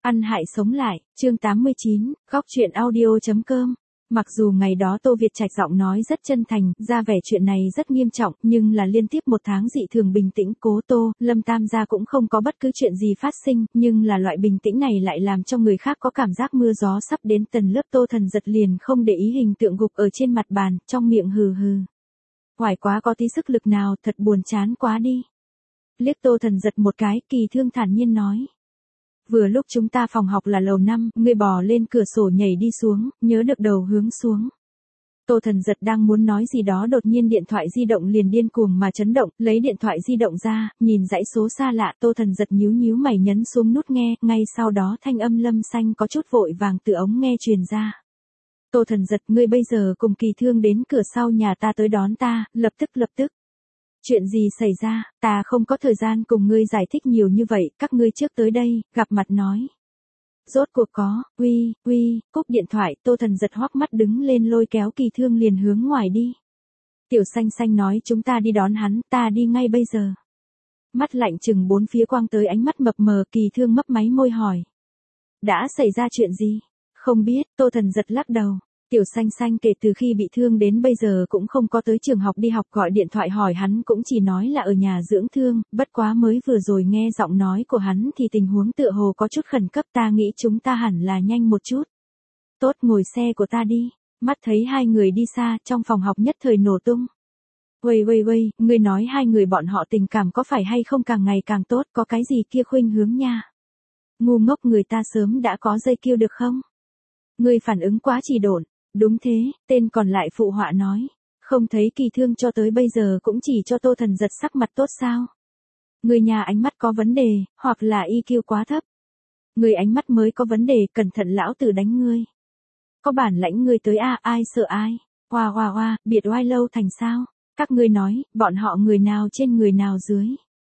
Ăn hại sống lại, chương 89, góc truyện audio.com. Mặc dù ngày đó Tô Việt Trạch giọng nói rất chân thành, ra vẻ chuyện này rất nghiêm trọng, nhưng là liên tiếp một tháng dị thường bình tĩnh, Cố Tô, Lâm Tam gia cũng không có bất cứ chuyện gì phát sinh, nhưng là loại bình tĩnh này lại làm cho người khác có cảm giác mưa gió sắp đến. Tần Lớp Tô Thần Giật liền không để ý hình tượng gục ở trên mặt bàn, trong miệng hừ hừ. Hoài quá có tí sức lực nào, thật buồn chán quá đi. Liếc Tô Thần Giật một cái, Kỳ Thương thản nhiên nói. Vừa lúc chúng ta phòng học là lầu 5, ngươi bò lên cửa sổ nhảy đi xuống, nhớ được đầu hướng xuống. Tô Thần Giật đang muốn nói gì đó, đột nhiên điện thoại di động liền điên cuồng mà chấn động, lấy điện thoại di động ra, nhìn dãy số xa lạ, Tô Thần Giật nhíu nhíu mày nhấn xuống nút nghe, ngay sau đó thanh âm Lâm Xanh có chút vội vàng từ ống nghe truyền ra. Tô Thần Giật, ngươi bây giờ cùng Kỳ Thương đến cửa sau nhà ta tới đón ta, lập tức. Chuyện gì xảy ra, ta không có thời gian cùng ngươi giải thích nhiều như vậy, các ngươi trước tới đây, gặp mặt nói. Rốt cuộc có, cúp điện thoại, Tô Thần Giật hoắc mắt đứng lên lôi kéo Kỳ Thương liền hướng ngoài đi. Tiểu Xanh Xanh nói chúng ta đi đón hắn, ta đi ngay bây giờ. Mắt lạnh chừng bốn phía quang tới ánh mắt mập mờ, Kỳ Thương mấp máy môi hỏi. Đã xảy ra chuyện gì? Không biết, Tô Thần Giật lắc đầu. Tiểu Xanh Xanh kể từ khi bị thương đến bây giờ cũng không có tới trường học đi học, gọi điện thoại hỏi hắn cũng chỉ nói là ở nhà dưỡng thương, bất quá mới vừa rồi nghe giọng nói của hắn thì tình huống tựa hồ có chút khẩn cấp, ta nghĩ chúng ta hẳn là nhanh một chút. Tốt, ngồi xe của ta đi. Mắt thấy hai người đi xa, trong phòng học nhất thời nổ tung. Uầy, ngươi nói hai người bọn họ tình cảm có phải hay không càng ngày càng tốt, có cái gì kia khuynh hướng nha. Ngu ngốc, người ta sớm đã có dây kêu được không? Ngươi phản ứng quá trì độn. Đúng thế, tên còn lại phụ họa nói. Không thấy Kỳ Thương cho tới bây giờ cũng chỉ cho Tô Thần Giật sắc mặt tốt sao? Người nhà ánh mắt có vấn đề, hoặc là EQ quá thấp. Người ánh mắt mới có vấn đề, cẩn thận lão tử đánh ngươi. Có bản lãnh ngươi tới ai sợ ai? Hoa, biệt oai lâu thành sao? Các ngươi nói, bọn họ người nào trên người nào dưới?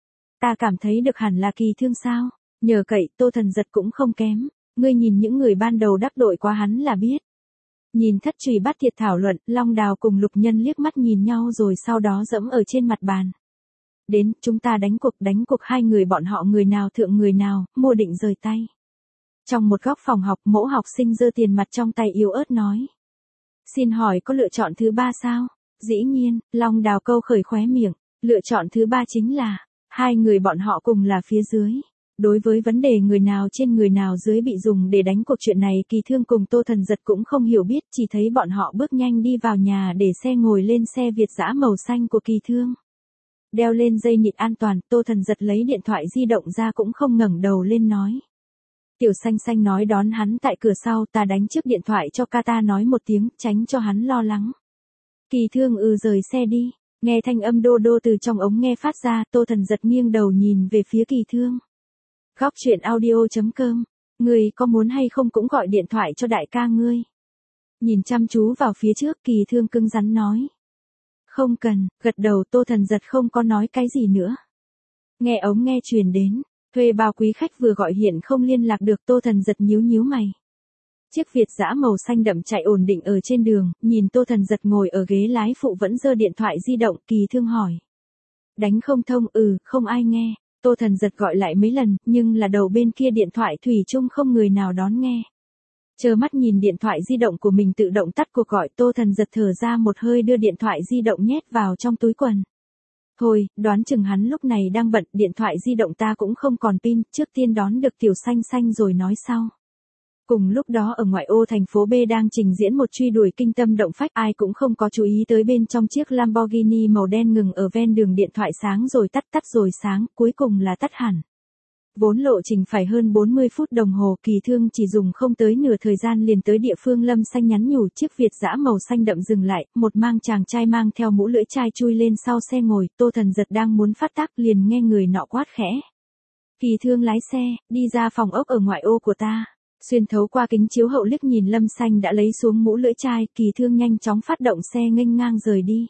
Ta cảm thấy được hẳn là Kỳ Thương sao? Nhờ cậy, Tô Thần Giật cũng không kém. Ngươi nhìn những người ban đầu đắc tội qua hắn là biết. Nhìn Thất Trùy Bát Thiệt thảo luận, Long Đào cùng Lục Nhân liếc mắt nhìn nhau rồi sau đó dẫm ở trên mặt bàn. Đến, chúng ta đánh cuộc hai người bọn họ người nào thượng người nào, mua định rời tay. Trong một góc phòng học, mẫu học sinh giơ tiền mặt trong tay yếu ớt nói. Xin hỏi có lựa chọn thứ ba sao? Dĩ nhiên, Long Đào câu khởi khóe miệng, lựa chọn thứ ba chính là, hai người bọn họ cùng là phía dưới. Đối với vấn đề người nào trên người nào dưới bị dùng để đánh cuộc chuyện này, Kỳ Thương cùng Tô Thần Giật cũng không hiểu biết, chỉ thấy bọn họ bước nhanh đi vào nhà để xe ngồi lên xe Việt dã màu xanh của Kỳ Thương. Đeo lên dây nịt an toàn, Tô Thần Giật lấy điện thoại di động ra cũng không ngẩng đầu lên nói. Tiểu Xanh Xanh nói đón hắn tại cửa sau, ta đánh trước điện thoại cho ca ta nói một tiếng, tránh cho hắn lo lắng. Kỳ Thương rời xe đi, nghe thanh âm đô đô từ trong ống nghe phát ra, Tô Thần Giật nghiêng đầu nhìn về phía Kỳ Thương. Góc truyện audio.com, ngươi có muốn hay không cũng gọi điện thoại cho đại ca ngươi. Nhìn chăm chú vào phía trước, Kỳ Thương cứng rắn nói. Không cần, gật đầu, Tô Thần Giật không có nói cái gì nữa. Nghe ống nghe truyền đến, thuê bao quý khách vừa gọi hiện không liên lạc được, Tô Thần Giật nhíu mày. Chiếc Việt dã màu xanh đậm chạy ổn định ở trên đường, nhìn Tô Thần Giật ngồi ở ghế lái phụ vẫn giơ điện thoại di động, Kỳ Thương hỏi. Đánh không thông, không ai nghe. Tô Thần Giật gọi lại mấy lần, nhưng là đầu bên kia điện thoại thủy chung không người nào đón nghe. Chờ mắt nhìn điện thoại di động của mình tự động tắt cuộc gọi, Tô Thần Giật thở ra một hơi đưa điện thoại di động nhét vào trong túi quần. Thôi, đoán chừng hắn lúc này đang bận, điện thoại di động ta cũng không còn pin, trước tiên đón được Tiểu Xanh Xanh rồi nói sau. Cùng lúc đó ở ngoại ô thành phố B đang trình diễn một truy đuổi kinh tâm động phách, ai cũng không có chú ý tới bên trong chiếc Lamborghini màu đen ngừng ở ven đường, điện thoại sáng rồi tắt rồi sáng, cuối cùng là tắt hẳn. Vốn lộ trình phải hơn 40 phút đồng hồ, Kỳ Thương chỉ dùng không tới nửa thời gian liền tới địa phương. Lâm Xanh nhắn nhủ, chiếc Việt dã màu xanh đậm dừng lại, một chàng trai mang theo mũ lưỡi chai chui lên sau xe ngồi, Tô Thần Giật đang muốn phát tác liền nghe người nọ quát khẽ. Kỳ Thương lái xe, đi ra phòng ốc ở ngoại ô của ta. Xuyên thấu qua kính chiếu hậu liếc nhìn Lâm Xanh đã lấy xuống mũ lưỡi chai, Kỳ Thương nhanh chóng phát động xe nghênh ngang rời đi.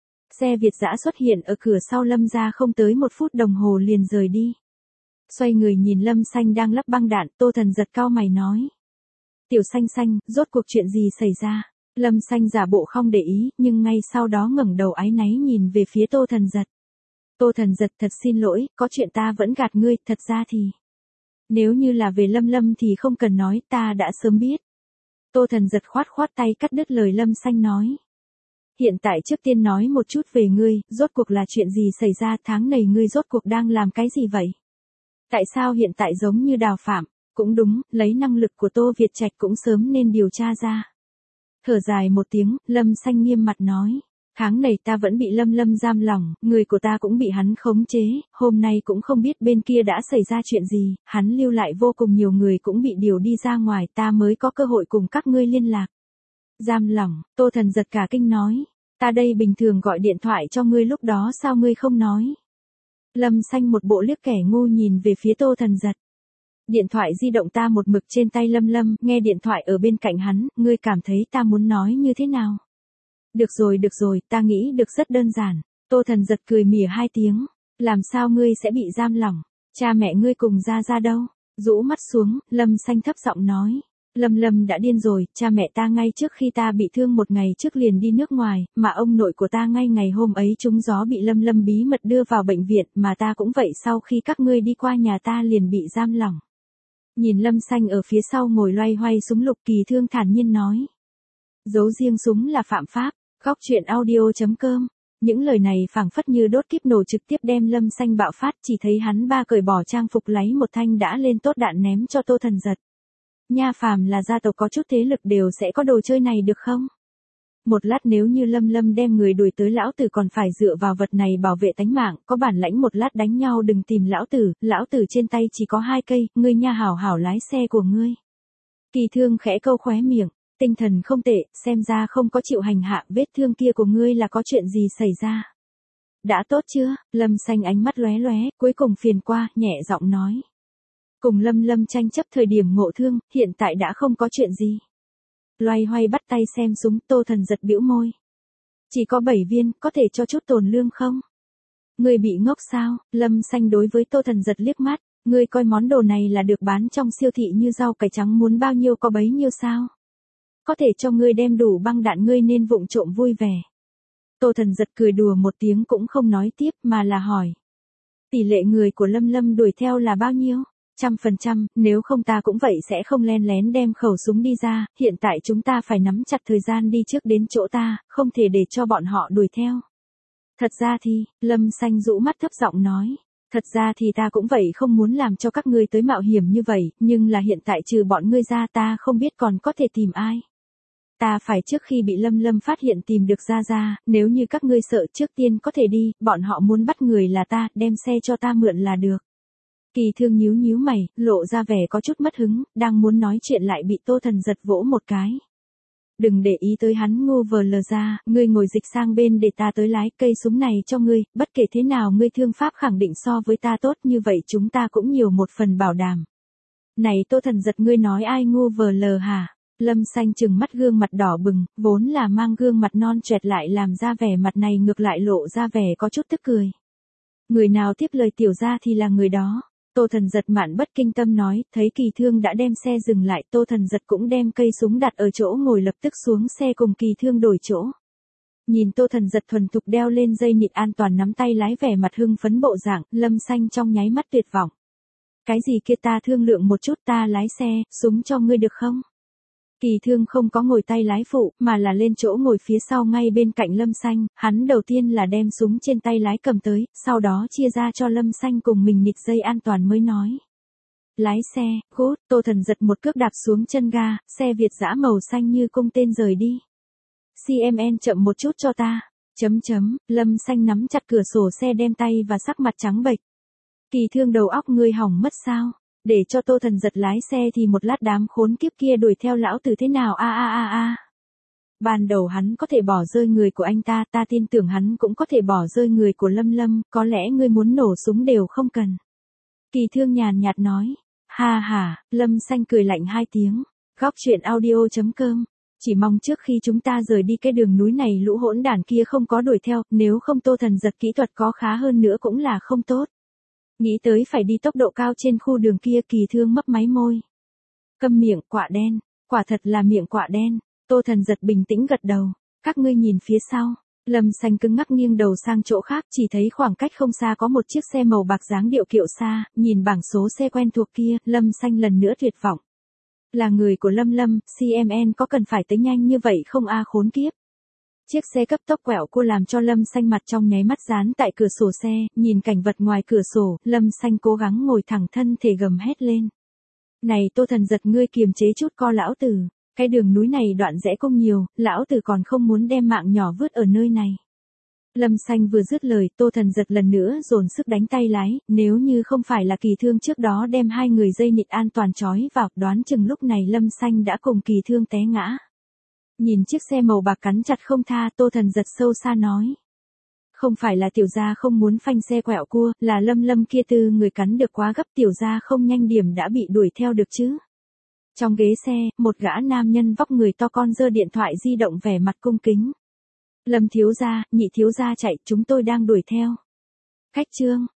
Xe Việt dã xuất hiện ở cửa sau Lâm ra không tới 1 phút đồng hồ liền rời đi. Xoay người nhìn Lâm Xanh đang lắp băng đạn, Tô Thần Giật cau mày nói. Tiểu Xanh Xanh, rốt cuộc chuyện gì xảy ra? Lâm Xanh giả bộ không để ý, nhưng ngay sau đó ngẩng đầu áy náy nhìn về phía Tô Thần Giật. Tô Thần Giật, thật xin lỗi, có chuyện ta vẫn gạt ngươi, thật ra thì. Nếu như là về Lâm Lâm thì không cần nói, ta đã sớm biết. Tô Thần giật khoát khoát tay cắt đứt lời Lâm Xanh nói. Hiện tại trước tiên nói một chút về ngươi, rốt cuộc là chuyện gì xảy ra, tháng này ngươi rốt cuộc đang làm cái gì vậy? Tại sao hiện tại giống như Đào Phạm? Cũng đúng, lấy năng lực của Tô Việt Trạch cũng sớm nên điều tra ra. Thở dài một tiếng, Lâm Xanh nghiêm mặt nói. Tháng này ta vẫn bị Lâm Lâm giam lỏng, người của ta cũng bị hắn khống chế, hôm nay cũng không biết bên kia đã xảy ra chuyện gì, hắn lưu lại vô cùng nhiều người cũng bị điều đi ra ngoài, ta mới có cơ hội cùng các ngươi liên lạc. Giam lỏng, Tô Thần giật cả kinh nói. Ta đây bình thường gọi điện thoại cho ngươi lúc đó sao ngươi không nói? Lâm Xanh một bộ liếc kẻ ngu nhìn về phía Tô Thần giật. Điện thoại di động ta một mực trên tay Lâm Lâm, nghe điện thoại ở bên cạnh hắn, ngươi cảm thấy ta muốn nói như thế nào? Được rồi, ta nghĩ được rất đơn giản. Tô Thần giật cười mỉa hai tiếng. Làm sao ngươi sẽ bị giam lỏng? Cha mẹ ngươi cùng ra đâu? Rũ mắt xuống, Lâm Xanh thấp giọng nói. Lâm Lâm đã điên rồi, cha mẹ ta ngay trước khi ta bị thương một ngày trước liền đi nước ngoài, mà ông nội của ta ngay ngày hôm ấy trúng gió bị Lâm Lâm bí mật đưa vào bệnh viện, mà ta cũng vậy, sau khi các ngươi đi qua nhà ta liền bị giam lỏng. Nhìn Lâm Xanh ở phía sau ngồi loay hoay súng lục, Kỳ Thương thản nhiên nói. Giấu riêng súng là phạm pháp. Góc truyện audio.com. Những lời này phảng phất như đốt kíp nổ, trực tiếp đem Lâm Xanh bạo phát, chỉ thấy hắn ba cởi bỏ trang phục lấy một thanh đã lên tốt đạn ném cho Tô Thần giật. Nha, phàm là gia tộc có chút thế lực đều sẽ có đồ chơi này được không? Một lát nếu như Lâm Lâm đem người đuổi tới lão tử còn phải dựa vào vật này bảo vệ tánh mạng, có bản lãnh một lát đánh nhau đừng tìm lão tử trên tay chỉ có 2 cây, ngươi nha hảo hảo lái xe của ngươi. Kỳ Thương khẽ câu khóe miệng. Tinh thần không tệ, xem ra không có chịu hành hạ, vết thương kia của ngươi là có chuyện gì xảy ra? Đã tốt chưa? Lâm Xanh ánh mắt lóe lóe, cuối cùng phiền qua, nhẹ giọng nói. Cùng Lâm Lâm tranh chấp thời điểm ngộ thương, hiện tại đã không có chuyện gì. Loay hoay bắt tay xem súng, Tô Thần giật bĩu môi. Chỉ có 7 viên, có thể cho chút tồn lương không? Ngươi bị ngốc sao? Lâm Xanh đối với Tô Thần giật liếc mắt, ngươi coi món đồ này là được bán trong siêu thị như rau cải trắng, muốn bao nhiêu có bấy nhiêu sao? Có thể cho ngươi đem đủ băng đạn, ngươi nên vụng trộm vui vẻ. Tô Thần giật cười đùa một tiếng cũng không nói tiếp mà là hỏi. Tỷ lệ người của Lâm Lâm đuổi theo là bao nhiêu? 100%, nếu không ta cũng vậy sẽ không len lén đem khẩu súng đi ra, hiện tại chúng ta phải nắm chặt thời gian đi trước đến chỗ ta, không thể để cho bọn họ đuổi theo. Thật ra thì, Lâm Xanh rũ mắt thấp giọng nói. Thật ra thì ta cũng vậy, không muốn làm cho các ngươi tới mạo hiểm như vậy, nhưng là hiện tại trừ bọn ngươi ra ta không biết còn có thể tìm ai. Ta phải trước khi bị Lâm Lâm phát hiện tìm được ra, nếu như các ngươi sợ trước tiên có thể đi, bọn họ muốn bắt người là ta, đem xe cho ta mượn là được. Kỳ Thương nhíu mày, lộ ra vẻ có chút mất hứng, đang muốn nói chuyện lại bị Tô Thần giật vỗ một cái. Đừng để ý tới hắn, ngu vờ lờ ra, ngươi ngồi dịch sang bên để ta tới lái cây súng này cho ngươi, bất kể thế nào ngươi thương pháp khẳng định so với ta tốt, như vậy chúng ta cũng nhiều một phần bảo đảm. Này Tô Thần giật, ngươi nói ai ngu vờ lờ hả? Lâm Xanh trừng mắt, gương mặt đỏ bừng, vốn là mang gương mặt non choẹt lại làm ra vẻ mặt này ngược lại lộ ra vẻ có chút tức cười. Người nào tiếp lời tiểu gia thì là người đó. Tô Thần giật mạn bất kinh tâm nói, thấy Kỳ Thương đã đem xe dừng lại, Tô Thần giật cũng đem cây súng đặt ở chỗ ngồi, lập tức xuống xe cùng Kỳ Thương đổi chỗ. Nhìn Tô Thần giật thuần thục đeo lên dây nịt an toàn, nắm tay lái, vẻ mặt hưng phấn bộ dạng, Lâm Xanh trong nháy mắt tuyệt vọng. Cái gì kia, ta thương lượng một chút, ta lái xe, súng cho ngươi được không? Kỳ Thương không có ngồi tay lái phụ, mà là lên chỗ ngồi phía sau ngay bên cạnh Lâm Xanh, hắn đầu tiên là đem súng trên tay lái cầm tới, sau đó chia ra cho Lâm Xanh cùng mình nịt dây an toàn mới nói. Lái xe, cút. Tô Thần giật một cước đạp xuống chân ga, xe Việt dã màu xanh như cung tên rời đi. CMN chậm một chút cho ta. Lâm Xanh nắm chặt cửa sổ xe đem tay và sắc mặt trắng bệch. Kỳ Thương, đầu óc ngươi hỏng mất sao? Để cho Tô Thần giật lái xe thì một lát đám khốn kiếp kia đuổi theo lão tử thế nào a. Ban đầu hắn có thể bỏ rơi người của anh ta, ta tin tưởng hắn cũng có thể bỏ rơi người của Lâm Lâm, có lẽ ngươi muốn nổ súng đều không cần. Kỳ Thương nhàn nhạt nói. Ha, Lâm Xanh cười lạnh hai tiếng. Góc truyện audio.com. Chỉ mong trước khi chúng ta rời đi cái đường núi này lũ hỗn đản kia không có đuổi theo, nếu không Tô Thần giật kỹ thuật có khá hơn nữa cũng là không tốt. Nghĩ tới phải đi tốc độ cao trên khu đường kia, Kỳ Thương mấp máy môi. Câm miệng, quạ đen, quả thật là miệng quạ đen. Tô Thần giật bình tĩnh gật đầu. Các ngươi nhìn phía sau. Lâm Xanh cứng ngắc nghiêng đầu sang chỗ khác, chỉ thấy khoảng cách không xa có một chiếc xe màu bạc dáng điệu kiệu xa, nhìn bảng số xe quen thuộc kia, Lâm Xanh lần nữa tuyệt vọng. Là người của Lâm Lâm, CMN có cần phải tới nhanh như vậy không a khốn kiếp. Chiếc xe cấp tốc quẹo cua làm cho Lâm Xanh mặt trong nháy mắt dán tại cửa sổ xe, nhìn cảnh vật ngoài cửa sổ, Lâm Xanh cố gắng ngồi thẳng thân thể gầm hét lên. Này Tô Thần Giật, ngươi kiềm chế chút co lão tử, cái đường núi này đoạn rẽ cũng nhiều, lão tử còn không muốn đem mạng nhỏ vứt ở nơi này. Lâm Xanh vừa dứt lời, Tô Thần Giật lần nữa dồn sức đánh tay lái, nếu như không phải là Kỳ Thương trước đó đem hai người dây nịt an toàn trói vào, đoán chừng lúc này Lâm Xanh đã cùng Kỳ Thương té ngã. Nhìn chiếc xe màu bạc cắn chặt không tha, Tô Thần Giật sâu xa nói. Không phải là tiểu gia không muốn phanh xe quẹo cua, là Lâm Lâm kia tư người cắn được quá gấp, tiểu gia không nhanh điểm đã bị đuổi theo được chứ. Trong ghế xe, một gã nam nhân vóc người to con giơ điện thoại di động vẻ mặt cung kính. Lâm thiếu gia, nhị thiếu gia chạy, chúng tôi đang đuổi theo. Khách trương,